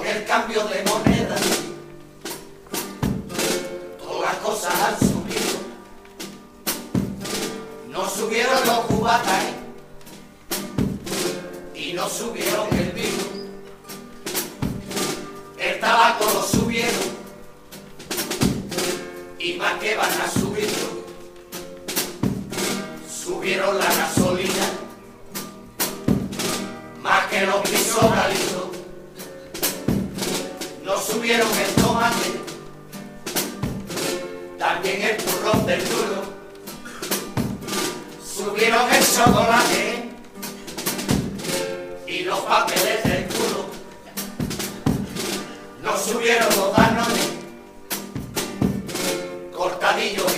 el cambio de moneda, todas las cosas han subido. No subieron los cubatas y no subieron el vino. El tabaco lo subieron y más que van a subirlo. Subieron la gasolina más que los pisos galitos. No subieron el tomate, también el turrón del duro. Subieron el chocolate y los papeles del culo. No subieron los Danones, cortadillos